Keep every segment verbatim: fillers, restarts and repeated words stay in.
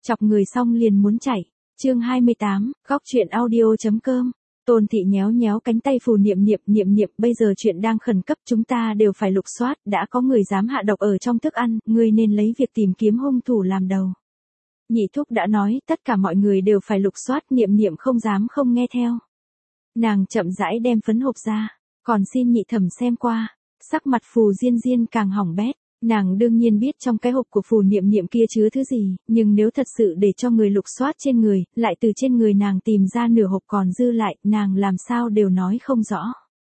Chọc người xong liền muốn chạy. Chương hai mươi tám, góc chuyện audio.com. Tôn Thị nhéo nhéo cánh tay Phù Niệm Niệm, Niệm Niệm, bây giờ chuyện đang khẩn cấp, chúng ta đều phải lục soát, đã có người dám hạ độc ở trong thức ăn, ngươi nên lấy việc tìm kiếm hung thủ làm đầu. Nhị thúc đã nói, tất cả mọi người đều phải lục soát, Niệm Niệm không dám không nghe theo. Nàng chậm rãi đem phấn hộp ra, còn xin nhị thẩm xem qua. Sắc mặt Phù Diên Diên càng hỏng bét. Nàng đương nhiên biết trong cái hộp của Phù Niệm Niệm kia chứa thứ gì, nhưng nếu thật sự để cho người lục soát trên người, lại từ trên người nàng tìm ra nửa hộp còn dư lại, nàng làm sao đều nói không rõ.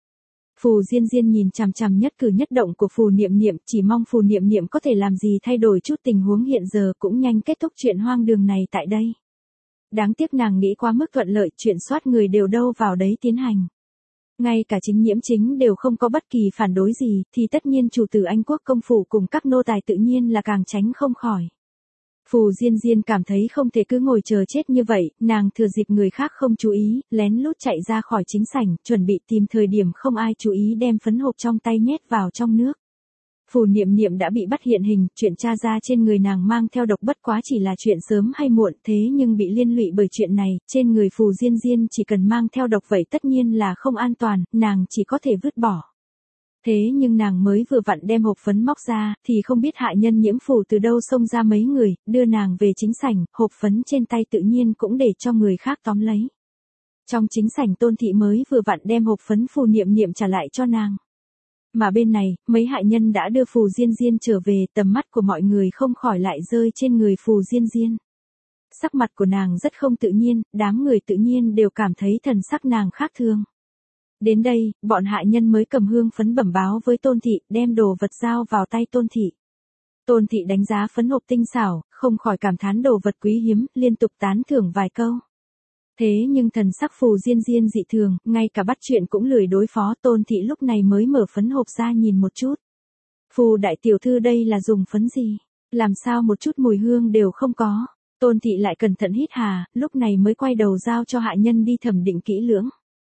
Phù Diên Diên nhìn chằm chằm nhất cử nhất động của Phù Niệm Niệm, chỉ mong Phù Niệm Niệm có thể làm gì thay đổi chút tình huống hiện giờ, cũng nhanh kết thúc chuyện hoang đường này tại đây. Đáng tiếc nàng nghĩ quá mức thuận lợi, chuyện soát người đều đâu vào đấy tiến hành. Ngay cả chính Nhiễm Chính đều không có bất kỳ phản đối gì, thì tất nhiên chủ tử Anh quốc công phủ cùng các nô tài tự nhiên là càng tránh không khỏi. Phù Diên Diên cảm thấy không thể cứ ngồi chờ chết như vậy, nàng thừa dịp người khác không chú ý, lén lút chạy ra khỏi chính sảnh, chuẩn bị tìm thời điểm không ai chú ý đem phấn hộp trong tay nhét vào trong nước. Phù Niệm Niệm đã bị bắt hiện hình, chuyện tra ra trên người nàng mang theo độc bất quá chỉ là chuyện sớm hay muộn, thế nhưng bị liên lụy bởi chuyện này, trên người Phù Diên Diên chỉ cần mang theo độc vậy tất nhiên là không an toàn, nàng chỉ có thể vứt bỏ. Thế nhưng nàng mới vừa vặn đem hộp phấn móc ra, thì không biết hại nhân Nhiễm Phủ từ đâu xông ra mấy người, đưa nàng về chính sảnh, hộp phấn trên tay tự nhiên cũng để cho người khác tóm lấy. Trong chính sảnh Tôn Thị mới vừa vặn đem hộp phấn Phù Niệm Niệm trả lại cho nàng. Mà bên này, mấy hại nhân đã đưa Phù Diên Diên trở về, tầm mắt của mọi người không khỏi lại rơi trên người Phù Diên Diên. Sắc mặt của nàng rất không tự nhiên, đám người tự nhiên đều cảm thấy thần sắc nàng khác thường. Đến đây, bọn hại nhân mới cầm hương phấn bẩm báo với Tôn Thị, đem đồ vật giao vào tay Tôn Thị. Tôn Thị đánh giá phấn hộp tinh xảo, không khỏi cảm thán đồ vật quý hiếm, liên tục tán thưởng vài câu. Thế nhưng thần sắc Phù Diên Diên dị thường, ngay cả bắt chuyện cũng lười đối phó. Tôn Thị lúc này mới mở phấn hộp ra nhìn một chút. Phù đại tiểu thư đây là dùng phấn gì? Làm sao một chút mùi hương đều không có? Tôn Thị lại cẩn thận hít hà, lúc này mới quay đầu giao cho hạ nhân đi thẩm định kỹ lưỡng.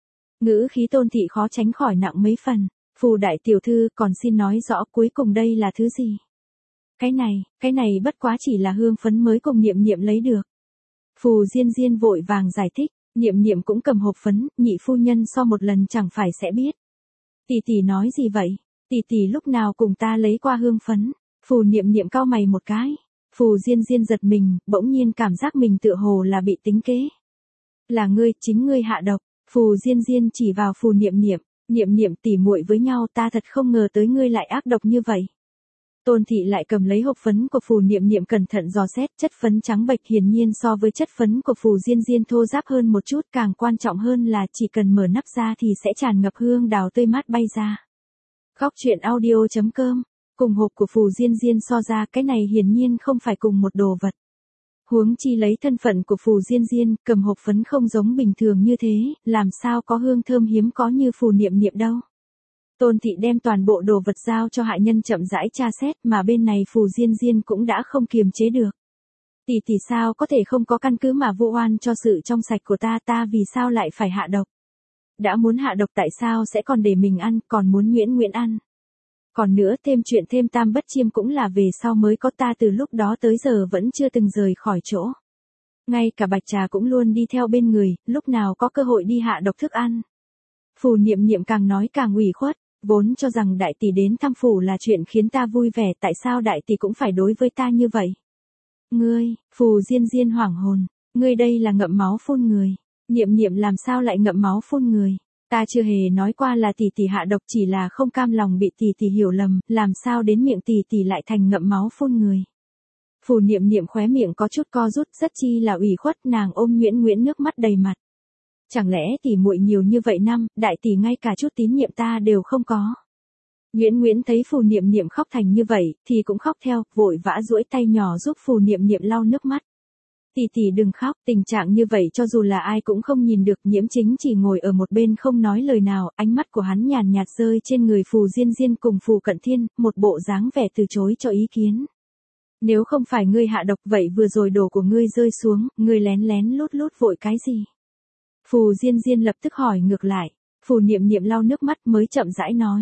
Ngữ khí Tôn Thị khó tránh khỏi nặng mấy phần. Phù đại tiểu thư còn xin nói rõ cuối cùng đây là thứ gì? Cái này, cái này bất quá chỉ là hương phấn mới cùng Niệm Niệm lấy được. Phù Diên Diên vội vàng giải thích, Niệm Niệm cũng cầm hộp phấn, nhị phu nhân so một lần chẳng phải sẽ biết. Tỷ tỷ nói gì vậy? Tỷ tỷ lúc nào cùng ta lấy qua hương phấn? Phù Niệm Niệm cau mày một cái. Phù Diên Diên giật mình, bỗng nhiên cảm giác mình tựa hồ là bị tính kế. Là ngươi, chính ngươi hạ độc. Phù Diên Diên chỉ vào Phù Niệm Niệm, Niệm Niệm tỉ muội với nhau, ta thật không ngờ tới ngươi lại ác độc như vậy. Tôn Thị lại cầm lấy hộp phấn của Phù Niệm Niệm cẩn thận dò xét, chất phấn trắng bệch hiển nhiên so với chất phấn của Phù Diên Diên thô ráp hơn một chút, càng quan trọng hơn là chỉ cần mở nắp ra thì sẽ tràn ngập hương đào tươi mát bay ra. Góc chuyện audio.com, cùng hộp của Phù Diên Diên so ra, cái này hiển nhiên không phải cùng một đồ vật. Huống chi lấy thân phận của Phù Diên Diên, cầm hộp phấn không giống bình thường như thế, làm sao có hương thơm hiếm có như Phù Niệm Niệm đâu. Tôn Thị đem toàn bộ đồ vật giao cho hại nhân chậm rãi tra xét, mà bên này Phù Diên Diên cũng đã không kiềm chế được. Tỷ tỷ sao có thể không có căn cứ mà vu oan cho sự trong sạch của ta, ta vì sao lại phải hạ độc? Đã muốn hạ độc tại sao sẽ còn để mình ăn, còn muốn nhuyễn nhuyễn ăn? Còn nữa, thêm chuyện thêm tam bất chiêm cũng là về sau mới có, ta từ lúc đó tới giờ vẫn chưa từng rời khỏi chỗ. Ngay cả bạch trà cũng luôn đi theo bên người, lúc nào có cơ hội đi hạ độc thức ăn. Phù Niệm Niệm càng nói càng ủy khuất, vốn cho rằng đại tỷ đến thăm phủ là chuyện khiến ta vui vẻ, tại sao đại tỷ cũng phải đối với ta như vậy? Ngươi, Phù Diên Diên hoảng hồn, ngươi đây là ngậm máu phun người. Niệm Niệm làm sao lại ngậm máu phun người? Ta chưa hề nói qua là tỷ tỷ hạ độc, chỉ là không cam lòng bị tỷ tỷ hiểu lầm, làm sao đến miệng tỷ tỷ lại thành ngậm máu phun người. Phù Niệm Niệm khóe miệng có chút co rút, rất chi là ủy khuất, nàng ôm nhuyễn nhuyễn nước mắt đầy mặt. Chẳng lẽ tỷ muội nhiều như vậy năm, đại tỷ ngay cả chút tín nhiệm ta đều không có. Nhuyễn Nguyễn thấy Phù Niệm Niệm khóc thành như vậy, thì cũng khóc theo, vội vã duỗi tay nhỏ giúp Phù Niệm Niệm lau nước mắt. Tỷ tỷ đừng khóc, tình trạng như vậy cho dù là ai cũng không nhìn được. Nhiễm Chính chỉ ngồi ở một bên không nói lời nào, ánh mắt của hắn nhàn nhạt rơi trên người Phù Diên Diên cùng Phù Cận Thiên, một bộ dáng vẻ từ chối cho ý kiến. Nếu không phải ngươi hạ độc vậy vừa rồi đồ của ngươi rơi xuống, ngươi lén lén lút lút vội cái gì? Phù Diên Diên lập tức hỏi ngược lại. Phù Niệm Niệm lau nước mắt mới chậm rãi nói.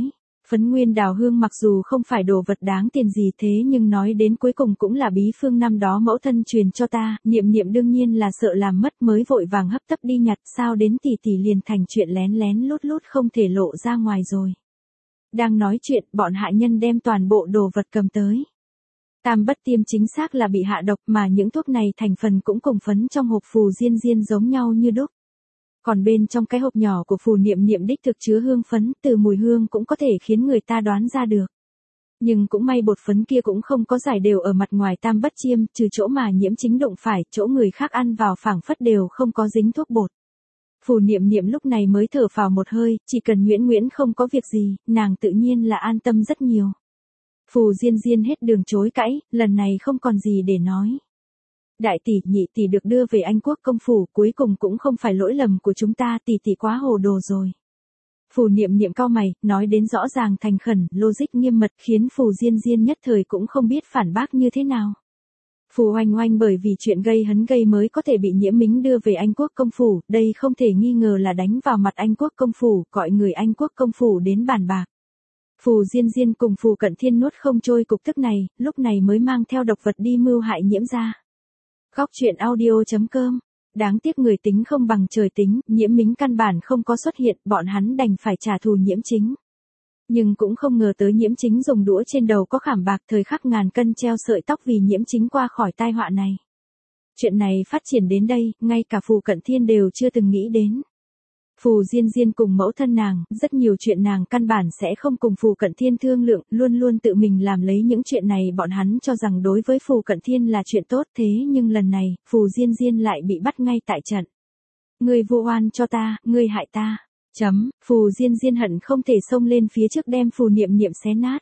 Phấn nguyên đào hương mặc dù không phải đồ vật đáng tiền gì thế nhưng nói đến cuối cùng cũng là bí phương năm đó mẫu thân truyền cho ta, niệm niệm đương nhiên là sợ làm mất mới vội vàng hấp tấp đi nhặt, sao đến tỷ tỷ liền thành chuyện lén lén lút lút không thể lộ ra ngoài rồi. Đang nói chuyện, bọn hạ nhân đem toàn bộ đồ vật cầm tới. Tam bất tiêm chính xác là bị hạ độc mà những thuốc này thành phần cũng cùng phấn trong hộp phù diên diên giống nhau như đúc. Còn bên trong cái hộp nhỏ của phù niệm niệm đích thực chứa hương phấn, từ mùi hương cũng có thể khiến người ta đoán ra được. Nhưng cũng may bột phấn kia cũng không có giải đều ở mặt ngoài tam bất chiêm, trừ chỗ mà nhiễm chính đụng phải, chỗ người khác ăn vào phảng phất đều không có dính thuốc bột. Phù niệm niệm lúc này mới thở phào một hơi, chỉ cần Nguyễn Nguyễn không có việc gì, nàng tự nhiên là an tâm rất nhiều. Phù diên diên hết đường chối cãi, lần này không còn gì để nói. Đại tỷ, nhị tỷ được đưa về Anh quốc công phủ, cuối cùng cũng không phải lỗi lầm của chúng ta, tỷ tỷ quá hồ đồ rồi. Phù niệm niệm cau mày, nói đến rõ ràng thành khẩn, logic nghiêm mật, khiến phù diên diên nhất thời cũng không biết phản bác như thế nào. Phù oanh oanh bởi vì chuyện gây hấn gây mới có thể bị nhiễm mính đưa về Anh quốc công phủ, đây không thể nghi ngờ là đánh vào mặt Anh quốc công phủ, gọi người Anh quốc công phủ đến bàn bạc. Phù diên diên cùng phù cận thiên nuốt không trôi cục tức này, lúc này mới mang theo độc vật đi mưu hại nhiễm ra. Góc truyện audio chấm com. Đáng tiếc người tính không bằng trời tính, nhiễm mính căn bản không có xuất hiện, bọn hắn đành phải trả thù nhiễm chính. Nhưng cũng không ngờ tới nhiễm chính dùng đũa trên đầu có khảm bạc, thời khắc ngàn cân treo sợi tóc vì nhiễm chính qua khỏi tai họa này. Chuyện này phát triển đến đây, ngay cả phù cận thiên đều chưa từng nghĩ đến. Phù diên diên cùng mẫu thân nàng, rất nhiều chuyện nàng căn bản sẽ không cùng phù cận thiên thương lượng, luôn luôn tự mình làm lấy những chuyện này, bọn hắn cho rằng đối với phù cận thiên là chuyện tốt, thế nhưng lần này, phù diên diên lại bị bắt ngay tại trận. Ngươi vu oan cho ta, ngươi hại ta. Chấm, phù diên diên hận không thể xông lên phía trước đem phù niệm niệm xé nát.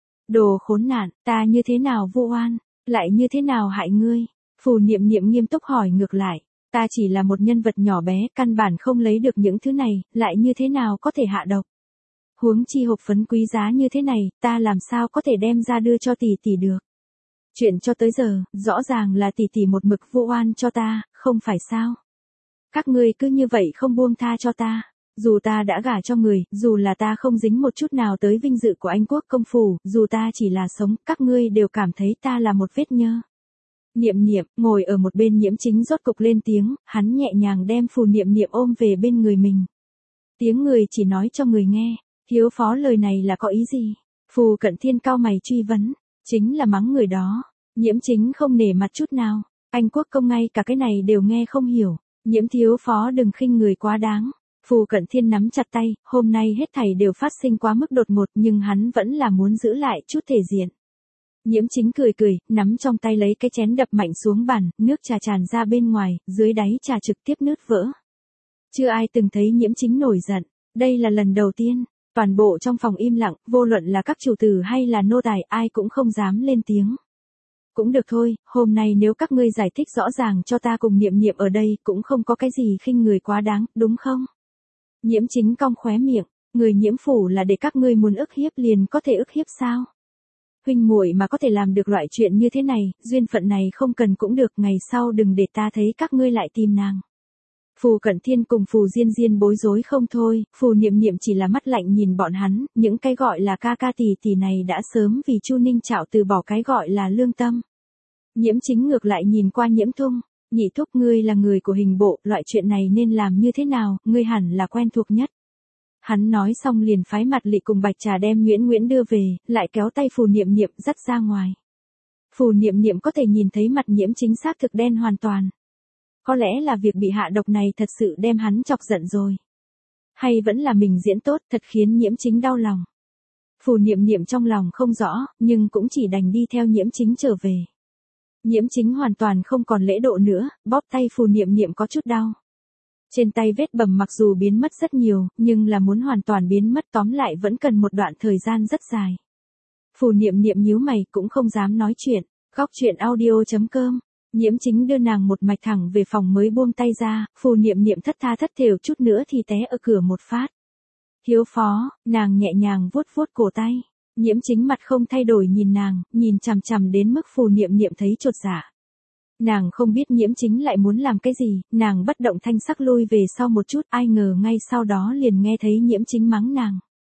Đồ khốn nạn, ta như thế nào vu oan, lại như thế nào hại ngươi? Phù niệm niệm nghiêm túc hỏi ngược lại. Ta chỉ là một nhân vật nhỏ bé, căn bản không lấy được những thứ này, lại như thế nào có thể hạ độc. Huống chi hộp phấn quý giá như thế này, ta làm sao có thể đem ra đưa cho tỷ tỷ được. Chuyện cho tới giờ, rõ ràng là tỷ tỷ một mực vu oan cho ta, không phải sao. Các ngươi cứ như vậy không buông tha cho ta. Dù ta đã gả cho người, dù là ta không dính một chút nào tới vinh dự của Anh quốc công phủ, dù ta chỉ là sống, các ngươi đều cảm thấy ta là một vết nhơ. Niệm niệm, ngồi ở một bên nhiễm chính rốt cục lên tiếng, hắn nhẹ nhàng đem phù niệm niệm ôm về bên người mình. Tiếng người chỉ nói cho người nghe, hiếu phó lời này là có ý gì? Phù cận thiên cao mày truy vấn, chính là mắng người đó. Nhiễm chính không nể mặt chút nào, Anh quốc công ngay cả cái này đều nghe không hiểu. Nhiễm thiếu phó đừng khinh người quá đáng. Phù cận thiên nắm chặt tay, hôm nay hết thảy đều phát sinh quá mức đột ngột nhưng hắn vẫn là muốn giữ lại chút thể diện. Nhiễm chính cười cười, nắm trong tay lấy cái chén đập mạnh xuống bàn, nước trà tràn ra bên ngoài, dưới đáy trà trực tiếp nứt vỡ. Chưa ai từng thấy nhiễm chính nổi giận, đây là lần đầu tiên, toàn bộ trong phòng im lặng, vô luận là các chủ tử hay là nô tài ai cũng không dám lên tiếng. Cũng được thôi, hôm nay nếu các ngươi giải thích rõ ràng cho ta cùng niệm niệm ở đây cũng không có cái gì khinh người quá đáng, đúng không? Nhiễm chính cong khóe miệng, người nhiễm phủ là để các ngươi muốn ức hiếp liền có thể ức hiếp sao? Huynh muội mà có thể làm được loại chuyện như thế này, duyên phận này không cần cũng được, ngày sau đừng để ta thấy các ngươi lại tìm nàng. Phù cận thiên cùng phù diên diên bối rối không thôi, phù niệm niệm chỉ là mắt lạnh nhìn bọn hắn, những cái gọi là ca ca tỷ tỷ này đã sớm vì Chu Ninh Trạo từ bỏ cái gọi là lương tâm. Nhiễm chính ngược lại nhìn qua nhiễm thung, nhị thúc ngươi là người của hình bộ, loại chuyện này nên làm như thế nào, ngươi hẳn là quen thuộc nhất. Hắn nói xong liền phái mặt lị cùng bạch trà đem Nguyễn Nguyễn đưa về, lại kéo tay phù niệm niệm dắt ra ngoài. Phù niệm niệm có thể nhìn thấy mặt nhiễm chính xác thực đen hoàn toàn. Có lẽ là việc bị hạ độc này thật sự đem hắn chọc giận rồi. Hay vẫn là mình diễn tốt thật khiến nhiễm chính đau lòng. Phù niệm niệm trong lòng không rõ, nhưng cũng chỉ đành đi theo nhiễm chính trở về. Nhiễm chính hoàn toàn không còn lễ độ nữa, bóp tay phù niệm niệm có chút đau. Trên tay vết bầm mặc dù biến mất rất nhiều, nhưng là muốn hoàn toàn biến mất tóm lại vẫn cần một đoạn thời gian rất dài. Phù niệm niệm nhíu mày cũng không dám nói chuyện, góc truyện audio chấm com. Nhiễm chính đưa nàng một mạch thẳng về phòng mới buông tay ra, phù niệm niệm thất tha thất thểu chút nữa thì té ở cửa một phát. Hiếu phó, nàng nhẹ nhàng vuốt vuốt cổ tay. Nhiễm chính mặt không thay đổi nhìn nàng, nhìn chằm chằm đến mức phù niệm niệm thấy chột dạ. Nàng không biết nhiễm chính lại muốn làm cái gì, nàng bất động thanh sắc lui về sau một chút, ai ngờ ngay sau đó liền nghe thấy nhiễm chính mắng nàng.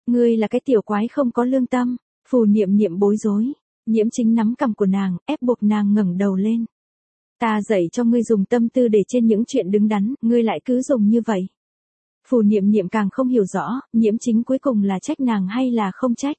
Ngươi là cái tiểu quái không có lương tâm. Phù Niệm Niệm bối rối. Nhiễm Chính nắm cằm của nàng, ép buộc nàng ngẩng đầu lên. Ta dạy cho ngươi dùng tâm tư để trên những chuyện đứng đắn, ngươi lại cứ dùng như vậy. Phù Niệm Niệm càng không hiểu rõ, Nhiễm Chính cuối cùng là trách nàng hay là không trách.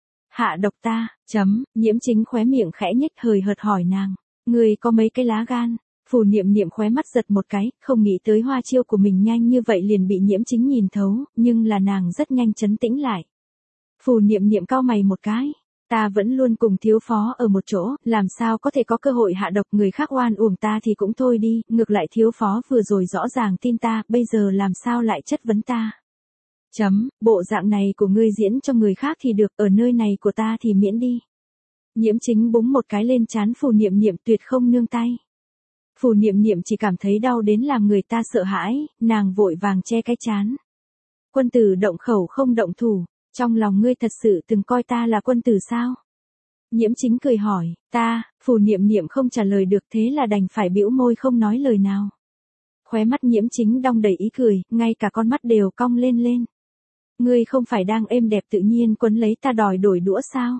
Hạ độc ta, chấm, Nhiễm Chính khóe miệng khẽ nhếch hời hợt hỏi nàng. Ngươi có mấy cái lá gan? Phù Niệm Niệm khóe mắt giật một cái, không nghĩ tới hoa chiêu của mình nhanh như vậy liền bị Nhiễm Chính nhìn thấu, nhưng là nàng rất nhanh trấn tĩnh lại. Phù Niệm Niệm cau mày một cái. Ta vẫn luôn cùng thiếu phó ở một chỗ, làm sao có thể có cơ hội hạ độc người khác oan uổng ta thì cũng thôi đi, ngược lại thiếu phó vừa rồi rõ ràng tin ta, bây giờ làm sao lại chất vấn ta. Chấm, bộ dạng này của ngươi diễn cho người khác thì được, ở nơi này của ta thì miễn đi. Nhiễm Chính búng một cái lên trán Phù Niệm Niệm tuyệt không nương tay. Phù Niệm Niệm chỉ cảm thấy đau đến làm người ta sợ hãi, nàng vội vàng che cái trán. Quân tử động khẩu không động thủ, trong lòng ngươi thật sự từng coi ta là quân tử sao? Nhiễm Chính cười hỏi, ta, Phù Niệm Niệm không trả lời được thế là đành phải bĩu môi không nói lời nào. Khóe mắt Nhiễm Chính đong đầy ý cười, ngay cả con mắt đều cong lên lên. Ngươi không phải đang êm đẹp tự nhiên quấn lấy ta đòi đổi đũa sao?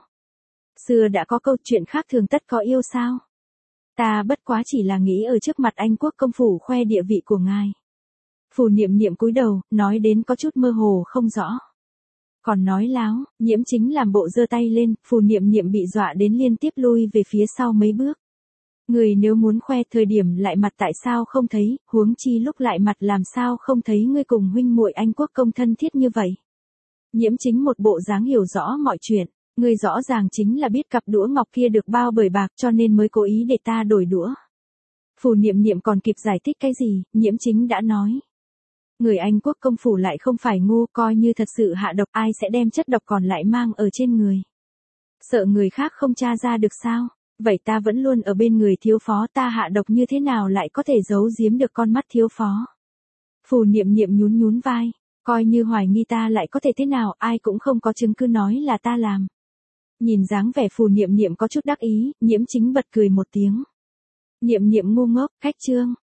Xưa đã có câu chuyện khác thường tất có yêu sao? Ta bất quá chỉ là nghĩ ở trước mặt Anh quốc công phủ khoe địa vị của ngài. Phù Niệm Niệm cúi đầu, nói đến có chút mơ hồ không rõ. Còn nói láo, Nhiễm Chính làm bộ giơ tay lên, Phù Niệm Niệm bị dọa đến liên tiếp lui về phía sau mấy bước. Người nếu muốn khoe thời điểm lại mặt tại sao không thấy, huống chi lúc lại mặt làm sao không thấy ngươi cùng huynh muội Anh quốc công thân thiết như vậy. Nhiễm Chính một bộ dáng hiểu rõ mọi chuyện, ngươi rõ ràng chính là biết cặp đũa ngọc kia được bao bởi bạc cho nên mới cố ý để ta đổi đũa. Phù Niệm Niệm còn kịp giải thích cái gì, Nhiễm Chính đã nói. Người Anh quốc công phủ lại không phải ngu, coi như thật sự hạ độc ai sẽ đem chất độc còn lại mang ở trên người. Sợ người khác không tra ra được sao, vậy ta vẫn luôn ở bên người thiếu phó, ta hạ độc như thế nào lại có thể giấu giếm được con mắt thiếu phó. Phù Niệm Niệm nhún nhún vai, coi như hoài nghi ta lại có thể thế nào, ai cũng không có chứng cứ nói là ta làm. Nhìn dáng vẻ Phù Niệm Niệm có chút đắc ý, Nhiễm Chính bật cười một tiếng. Niệm Niệm ngu ngốc, khách trương,